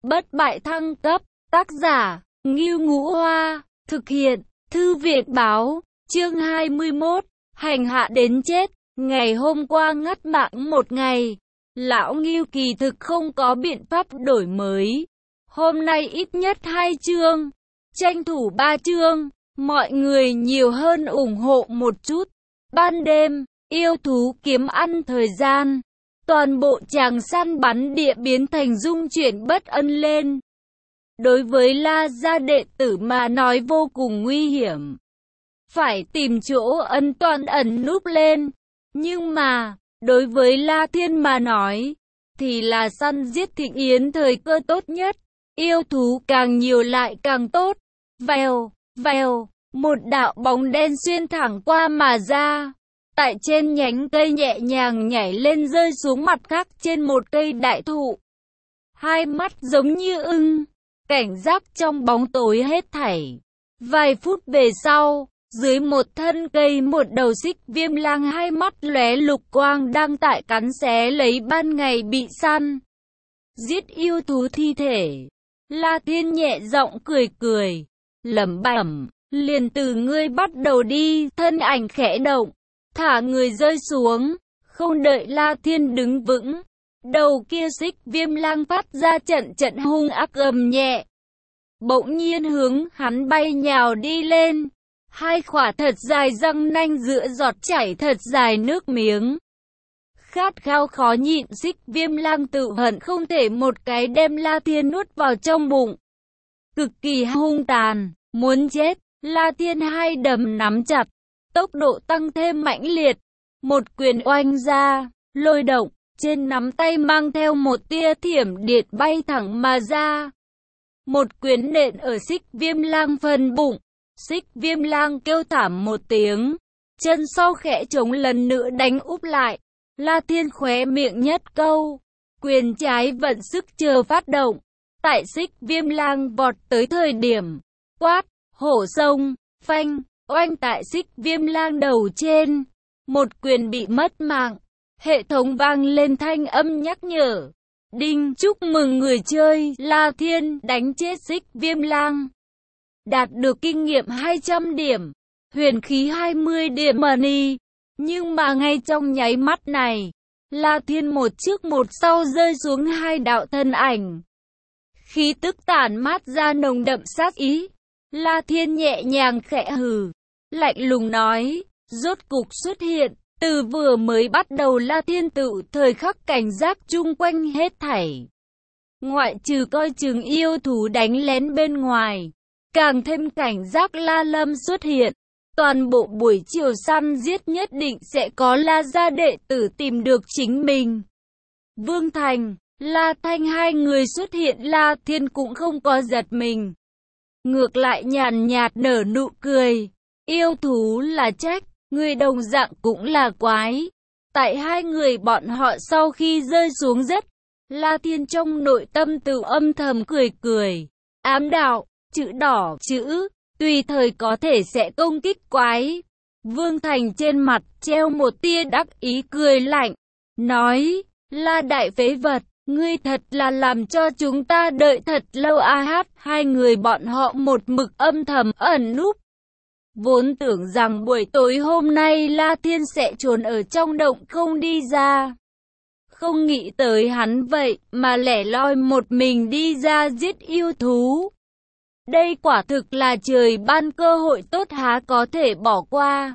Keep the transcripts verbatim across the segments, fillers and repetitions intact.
bất bại thăng cấp, tác giả, Ngưu Ngũ Hoa, thực hiện, Thư viện báo, chương hai mươi mốt, hành hạ đến chết. Ngày hôm qua ngắt mạng một ngày, lão Ngưu kỳ thực không có biện pháp đổi mới. Hôm nay ít nhất hai chương, tranh thủ ba chương, mọi người nhiều hơn ủng hộ một chút. Ban đêm, yêu thú kiếm ăn thời gian, toàn bộ tràng săn bắn địa biến thành dung chuyển bất ân lên. Đối với La gia đệ tử mà nói vô cùng nguy hiểm, phải tìm chỗ ân toàn ẩn núp lên. Nhưng mà, đối với La Thiên mà nói, thì là săn giết thịnh yến thời cơ tốt nhất. Yêu thú càng nhiều lại càng tốt. Vèo, vèo, một đạo bóng đen xuyên thẳng qua mà ra. Tại trên nhánh cây nhẹ nhàng nhảy lên rơi xuống mặt khác trên một cây đại thụ. Hai mắt giống như ưng, cảnh giác trong bóng tối hết thảy. Vài phút về sau, dưới một thân cây một đầu xích viêm lang hai mắt lóe lục quang đang tại cắn xé lấy ban ngày bị săn giết yêu thú thi thể. La Thiên nhẹ giọng cười cười, lẩm bẩm, liền từ ngươi bắt đầu đi. Thân ảnh khẽ động, thả người rơi xuống, không đợi La Thiên đứng vững, đầu kia xích viêm lang phát ra trận trận hung ác gầm nhẹ, bỗng nhiên hướng hắn bay nhào đi lên. Hai khỏa thật dài răng nanh giữa giọt chảy thật dài nước miếng. Khát khao khó nhịn, xích viêm lang tự hận không thể một cái đem La Thiên nuốt vào trong bụng. Cực kỳ hung tàn, muốn chết. La Thiên hai đấm nắm chặt, tốc độ tăng thêm mãnh liệt. Một quyền oanh ra, lôi động, trên nắm tay mang theo một tia thiểm điện bay thẳng mà ra. Một quyền nện ở xích viêm lang phần bụng. Xích viêm lang kêu thảm một tiếng, chân sau khẽ trống lần nữa đánh úp lại. La Thiên khóe miệng nhất câu, quyền trái vận sức chờ phát động. Tại xích viêm lang vọt tới thời điểm, quát, hổ sông, phanh, oanh tại xích viêm lang đầu trên. Một quyền bị mất mạng, hệ thống vang lên thanh âm nhắc nhở. Đinh, chúc mừng người chơi, La Thiên đánh chết xích viêm lang. Đạt được kinh nghiệm hai trăm điểm, huyền khí hai mươi điểm money. Nhưng mà ngay trong nháy mắt này, La Thiên một trước một sau rơi xuống hai đạo thân ảnh. Khí tức tản mát ra nồng đậm sát ý. La Thiên nhẹ nhàng khẽ hừ, lạnh lùng nói, rốt cục xuất hiện. Từ vừa mới bắt đầu La Thiên tự thời khắc cảnh giác chung quanh hết thảy. Ngoại trừ coi chừng yêu thú đánh lén bên ngoài, càng thêm cảnh giác La Lâm xuất hiện. Toàn bộ buổi chiều săn giết nhất định sẽ có La gia đệ tử tìm được chính mình. Vương Thành, La Thanh hai người xuất hiện, La Thiên cũng không có giật mình. Ngược lại nhàn nhạt nở nụ cười. Yêu thú là trách, người đồng dạng cũng là quái. Tại hai người bọn họ sau khi rơi xuống đất, La Thiên trong nội tâm tự âm thầm cười cười. Ám đạo, chữ đỏ, chữ, tùy thời có thể sẽ công kích quái. Vương Thành trên mặt treo một tia đắc ý cười lạnh, nói, La đại phế vật, ngươi thật là làm cho chúng ta đợi thật lâu a hát. Hai người bọn họ một mực âm thầm ẩn núp. Vốn tưởng rằng buổi tối hôm nay La Thiên sẽ trốn ở trong động không đi ra. Không nghĩ tới hắn vậy mà lẻ loi một mình đi ra giết yêu thú. Đây quả thực là trời ban cơ hội tốt há có thể bỏ qua.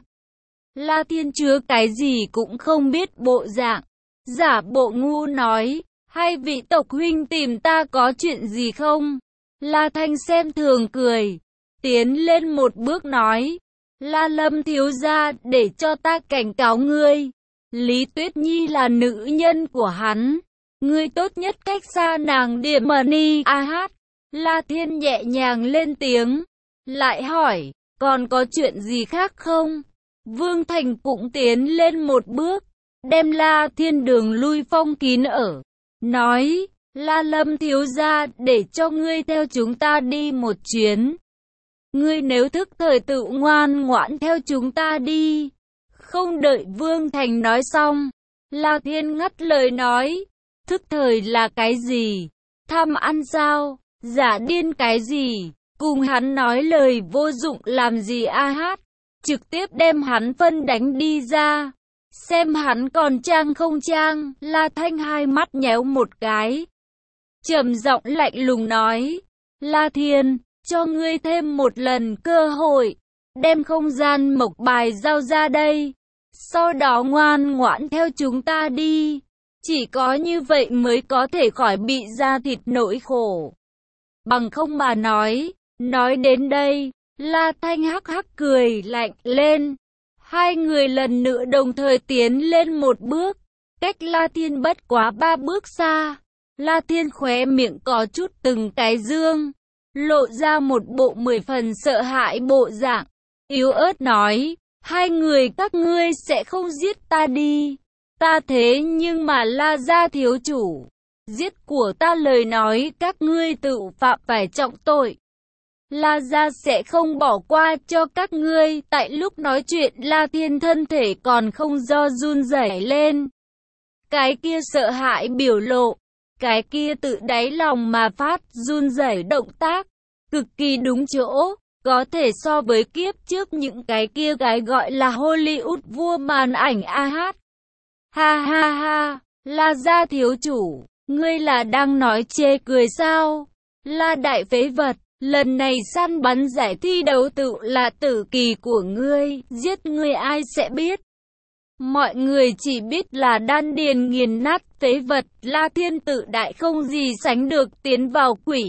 La Thiên chứa cái gì cũng không biết bộ dạng, giả bộ ngu nói, hai vị tộc huynh tìm ta có chuyện gì không? La Thanh xem thường cười, tiến lên một bước nói, La Lâm thiếu gia, để cho ta cảnh cáo ngươi. Lý Tuyết Nhi là nữ nhân của hắn, ngươi tốt nhất cách xa nàng điểm money a hát. La Thiên nhẹ nhàng lên tiếng, lại hỏi, còn có chuyện gì khác không? Vương Thành cũng tiến lên một bước, đem La Thiên đường lui phong kín ở, nói, La Lâm thiếu gia, để cho ngươi theo chúng ta đi một chuyến. Ngươi nếu thức thời tự ngoan ngoãn theo chúng ta đi. Không đợi Vương Thành nói xong, La Thiên ngắt lời nói, thức thời là cái gì? Tham ăn sao? Giả điên cái gì? Cùng hắn nói lời vô dụng làm gì a hát? Trực tiếp đem hắn phân đánh đi ra. Xem hắn còn trang không trang. La Thanh hai mắt nhéo một cái. Trầm giọng lạnh lùng nói. La Thiên, cho ngươi thêm một lần cơ hội. Đem không gian mộc bài giao ra đây. Sau đó ngoan ngoãn theo chúng ta đi. Chỉ có như vậy mới có thể khỏi bị da thịt nỗi khổ. Bằng không mà nói. Nói đến đây, La Thanh hắc hắc cười lạnh lên. Hai người lần nữa đồng thời tiến lên một bước. Cách La Thiên bất quá ba bước xa. La Thiên khóe miệng có chút từng cái dương. Lộ ra một bộ mười phần sợ hãi bộ dạng. Yếu ớt nói. Hai người các ngươi sẽ không giết ta đi. Ta thế nhưng mà La gia thiếu chủ. Giết của ta lời nói các ngươi tự phạm phải trọng tội. La gia sẽ không bỏ qua cho các ngươi. Tại lúc nói chuyện La Thiên thân thể còn không do run rẩy lên. Cái kia sợ hãi biểu lộ. Cái kia tự đáy lòng mà phát run rẩy động tác. Cực kỳ đúng chỗ. Có thể so với kiếp trước những cái kia cái gọi là Hollywood vua màn ảnh a hát. Ha ha ha, La gia thiếu chủ, ngươi là đang nói chê cười sao? La đại phế vật, lần này săn bắn giải thi đấu tự là tử kỳ của ngươi, giết ngươi ai sẽ biết? Mọi người chỉ biết là đan điền nghiền nát phế vật, La Thiên tự đại không gì sánh được tiến vào quỷ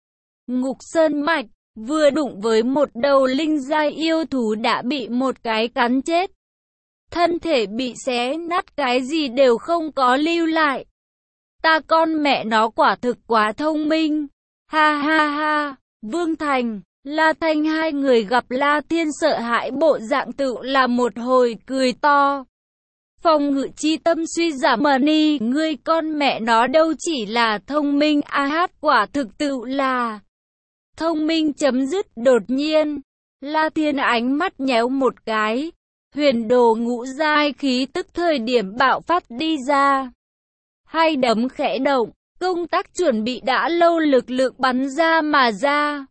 ngục sơn mạch. Vừa đụng với một đầu linh giai yêu thú đã bị một cái cắn chết. Thân thể bị xé nát cái gì đều không có lưu lại. Ta con mẹ nó quả thực quá thông minh. Ha ha ha, Vương Thành, La Thanh hai người gặp La Thiên sợ hãi bộ dạng tự là một hồi cười to. Phòng ngự chi tâm suy giảm mờ ni, ngươi con mẹ nó đâu chỉ là thông minh a hát quả thực tự là... Thông minh chấm dứt đột nhiên. La Thiên ánh mắt nhéo một cái. Huyền đồ ngũ giai khí tức thời điểm bạo phát đi ra. Hai đấm khẽ động. Công tác chuẩn bị đã lâu lực lượng bắn ra mà ra.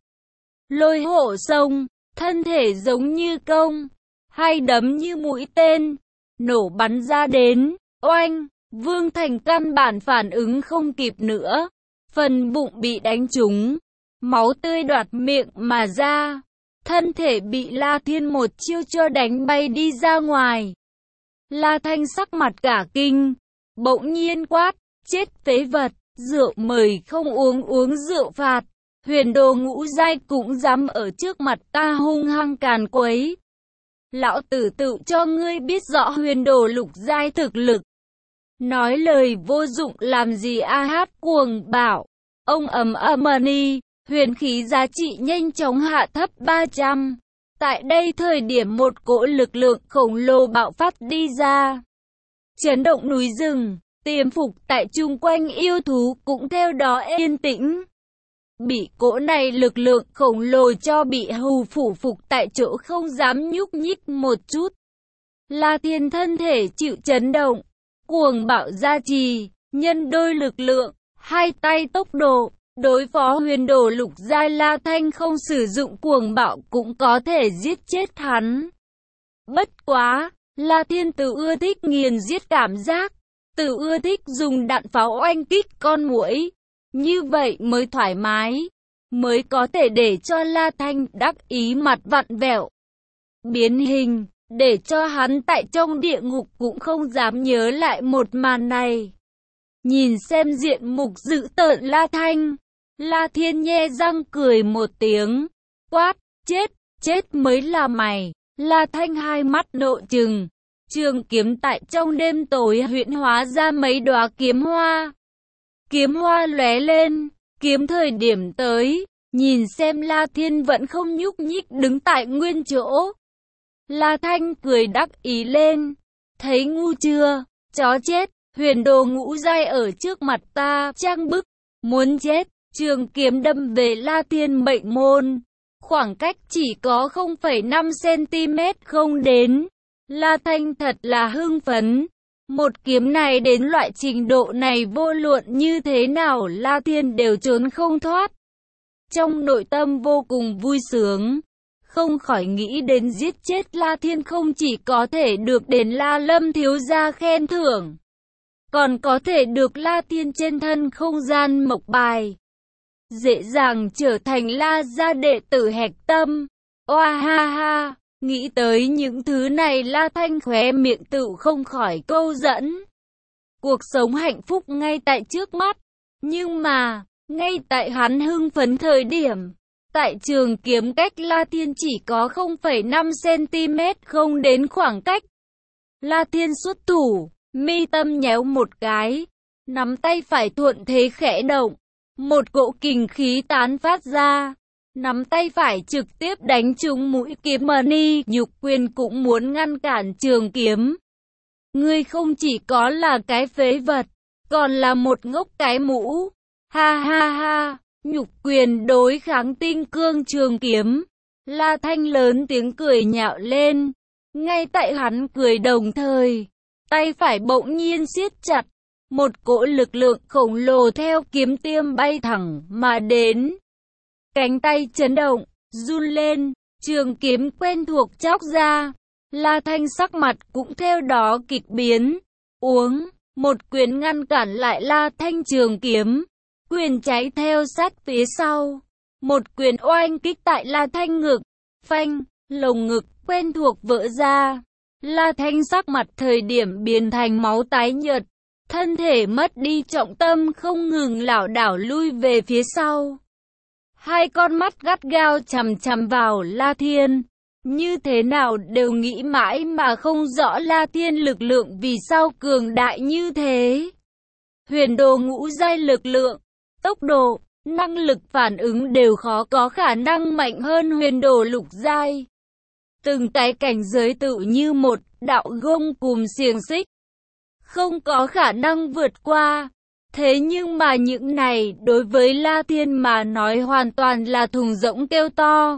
Lôi hổ sông. Thân thể giống như công. Hai đấm như mũi tên. Nổ bắn ra đến. Oanh. Vương Thành căn bản phản ứng không kịp nữa. Phần bụng bị đánh trúng. Máu tươi đoạt miệng mà ra. Thân thể bị La Thiên một chiêu cho đánh bay đi ra ngoài. La Thanh sắc mặt cả kinh. Bỗng nhiên quát. Chết phế vật. Rượu mời không uống uống rượu phạt. Huyền đồ ngũ giai cũng dám ở trước mặt ta hung hăng càn quấy. Lão tử tự cho ngươi biết rõ huyền đồ lục giai thực lực. Nói lời vô dụng làm gì a hát cuồng bảo. Ông ầm ầm ni. Huyền khí giá trị nhanh chóng hạ thấp ba trăm. Tại đây thời điểm một cỗ lực lượng khổng lồ bạo phát đi ra. Chấn động núi rừng, tiềm phục tại chung quanh yêu thú cũng theo đó yên tĩnh. Bị cỗ này lực lượng khổng lồ cho bị hù phủ phục tại chỗ không dám nhúc nhích một chút. La Thiên thân thể chịu chấn động, cuồng bạo gia trì, nhân đôi lực lượng, hai tay tốc độ. Đối phó huyền đồ lục giai La Thanh không sử dụng cuồng bạo cũng có thể giết chết hắn. Bất quá, La Thiên tự ưa thích nghiền giết cảm giác, tự ưa thích dùng đạn pháo oanh kích con muỗi. Như vậy mới thoải mái, mới có thể để cho La Thanh đắc ý mặt vặn vẹo. Biến hình, để cho hắn tại trong địa ngục cũng không dám nhớ lại một màn này. Nhìn xem diện mục dữ tợn La Thanh. La Thiên nhe răng cười một tiếng. Quát, chết, chết mới là mày. La Thanh hai mắt nộ trừng. Trường kiếm tại trong đêm tối huyễn hóa ra mấy đóa kiếm hoa. Kiếm hoa lóe lên. Kiếm thời điểm tới. Nhìn xem La Thiên vẫn không nhúc nhích đứng tại nguyên chỗ. La Thanh cười đắc ý lên. Thấy ngu chưa? Chó chết. Huyền đồ ngũ giai ở trước mặt ta. Trang bức. Muốn chết. Trường kiếm đâm về La Thiên mệnh môn. Khoảng cách chỉ có không phẩy năm xăng ti mét không đến. La Thanh thật là hưng phấn. Một kiếm này đến loại trình độ này vô luận như thế nào La Thiên đều trốn không thoát. Trong nội tâm vô cùng vui sướng, không khỏi nghĩ đến giết chết La Thiên không chỉ có thể được đến La Lâm thiếu gia khen thưởng, còn có thể được La Thiên trên thân không gian mộc bài, dễ dàng trở thành La gia đệ tử hạch tâm. Oa ha ha, nghĩ tới những thứ này La Thanh khóe miệng tự không khỏi câu dẫn. Cuộc sống hạnh phúc ngay tại trước mắt, nhưng mà, ngay tại hắn hưng phấn thời điểm, tại trường kiếm cách La Thiên chỉ có không phẩy năm xăng-ti-mét không đến khoảng cách. La Thiên xuất thủ, mi tâm nhéo một cái, nắm tay phải thuận thế khẽ động, một cỗ kình khí tán phát ra, nắm tay phải trực tiếp đánh trúng mũi kiếm Mani Nhục Quyền cũng muốn ngăn cản trường kiếm. Ngươi không chỉ có là cái phế vật, còn là một ngốc cái mũ. Ha ha ha, Nhục Quyền đối kháng tinh cương trường kiếm. La Thanh lớn tiếng cười nhạo lên. Ngay tại hắn cười đồng thời, tay phải bỗng nhiên siết chặt. Một cỗ lực lượng khổng lồ theo kiếm tiêm bay thẳng mà đến. Cánh tay chấn động, run lên, trường kiếm quen thuộc chóc ra. La Thanh sắc mặt cũng theo đó kịch biến. Uống, một quyền ngăn cản lại La Thanh trường kiếm. Quyền cháy theo sát phía sau. Một quyền oanh kích tại La Thanh ngực. Phanh, lồng ngực quen thuộc vỡ ra. La Thanh sắc mặt thời điểm biến thành máu tái nhợt. Thân thể mất đi trọng tâm không ngừng lảo đảo lui về phía sau. Hai con mắt gắt gao chằm chằm vào La Thiên. Như thế nào đều nghĩ mãi mà không rõ La Thiên lực lượng vì sao cường đại như thế. Huyền đồ ngũ giai lực lượng, tốc độ, năng lực phản ứng đều khó có khả năng mạnh hơn huyền đồ lục giai. Từng cái cảnh giới tự như một đạo gông cùm xiềng xích, không có khả năng vượt qua. Thế nhưng mà những này đối với La Thiên mà nói hoàn toàn là thùng rỗng kêu to.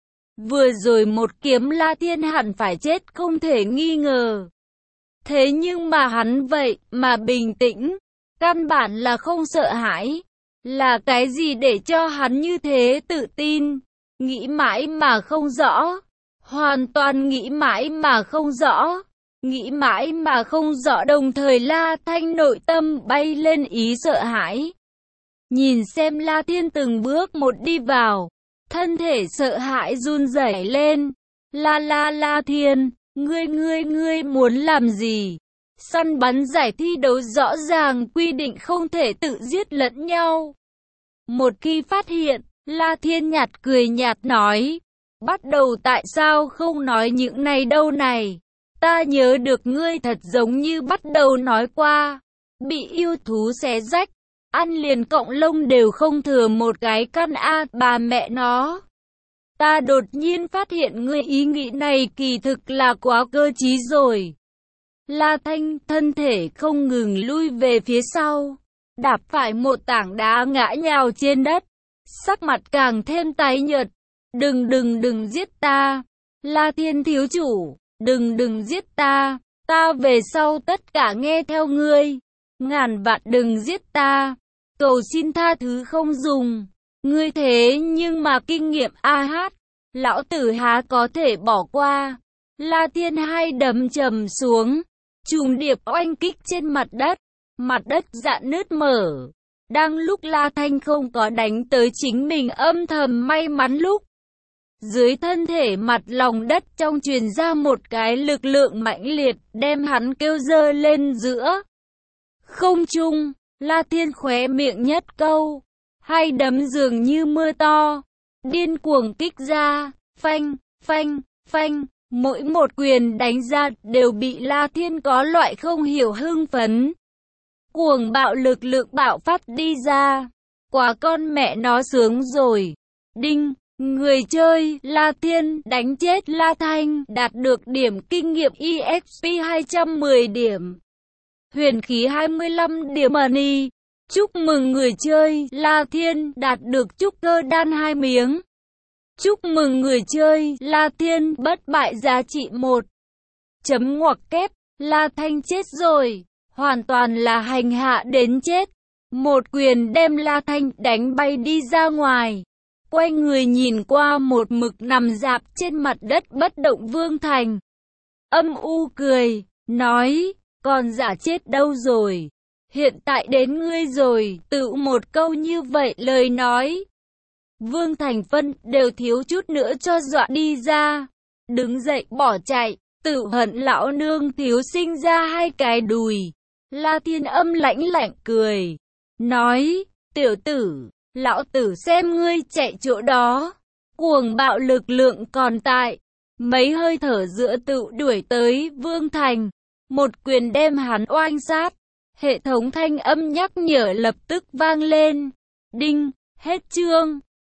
Vừa rồi một kiếm La Thiên hẳn phải chết không thể nghi ngờ. Thế nhưng mà hắn vậy mà bình tĩnh, căn bản là không sợ hãi. Là cái gì để cho hắn như thế tự tin? Nghĩ mãi mà không rõ. Hoàn toàn nghĩ mãi mà không rõ. Nghĩ mãi mà không rõ đồng thời La Thanh nội tâm bay lên ý sợ hãi. Nhìn xem La Thiên từng bước một đi vào. Thân thể sợ hãi run rẩy lên. La la La Thiên, ngươi ngươi ngươi muốn làm gì? Săn bắn giải thi đấu rõ ràng quy định không thể tự giết lẫn nhau. Một khi phát hiện, La Thiên nhạt cười nhạt nói. Bắt đầu tại sao không nói những này đâu này? Ta nhớ được ngươi thật giống như bắt đầu nói qua. Bị yêu thú xé rách. Ăn liền cọng lông đều không thừa một cái căn a bà mẹ nó. Ta đột nhiên phát hiện ngươi ý nghĩ này kỳ thực là quá cơ trí rồi. La Thanh thân thể không ngừng lui về phía sau. Đạp phải một tảng đá ngã nhào trên đất. Sắc mặt càng thêm tái nhợt. Đừng đừng đừng giết ta. La Thiên thiếu chủ. Đừng đừng giết ta. Ta về sau tất cả nghe theo ngươi. Ngàn vạn đừng giết ta. Cầu xin tha thứ không dùng. Ngươi thế nhưng mà kinh nghiệm a hát. Lão tử há có thể bỏ qua. La Thiên hai đấm trầm xuống. Trùng điệp oanh kích trên mặt đất. Mặt đất rạn nứt mở. Đang lúc La Thanh không có đánh tới chính mình âm thầm may mắn lúc. Dưới thân thể mặt lòng đất trong truyền ra một cái lực lượng mãnh liệt đem hắn kêu dơ lên giữa không trung. La Thiên khóe miệng nhất câu. Hai đấm dường như mưa to. Điên cuồng kích ra. Phanh, phanh, phanh. Mỗi một quyền đánh ra đều bị La Thiên có loại không hiểu hưng phấn. Cuồng bạo lực lượng bạo phát đi ra. Quá con mẹ nó sướng rồi. Đinh, người chơi La Thiên đánh chết La Thanh đạt được điểm kinh nghiệm e ích pê hai trăm mười điểm. Huyền khí hai mươi lăm điểm money. Chúc mừng người chơi La Thiên đạt được trúc cơ đan hai miếng. Chúc mừng người chơi La Thiên bất bại giá trị một chấm ngoặc kép. La Thanh chết rồi, hoàn toàn là hành hạ đến chết. Một quyền đem La Thanh đánh bay đi ra ngoài. Quay người nhìn qua một mực nằm rạp trên mặt đất bất động Vương Thành. Âm u cười, nói, còn giả chết đâu rồi? Hiện tại đến ngươi rồi, tự một câu như vậy lời nói. Vương Thành Phân đều thiếu chút nữa cho dọa đi ra. Đứng dậy bỏ chạy, tự hận lão nương thiếu sinh ra hai cái đùi. La Thiên Âm lãnh lạnh cười, nói, tiểu tử, lão tử xem ngươi chạy chỗ đó. Cuồng bạo lực lượng còn tại. Mấy hơi thở giữa tự đuổi tới Vương Thành. Một quyền đem hắn oanh sát. Hệ thống thanh âm nhắc nhở lập tức vang lên. Đinh, hết chương.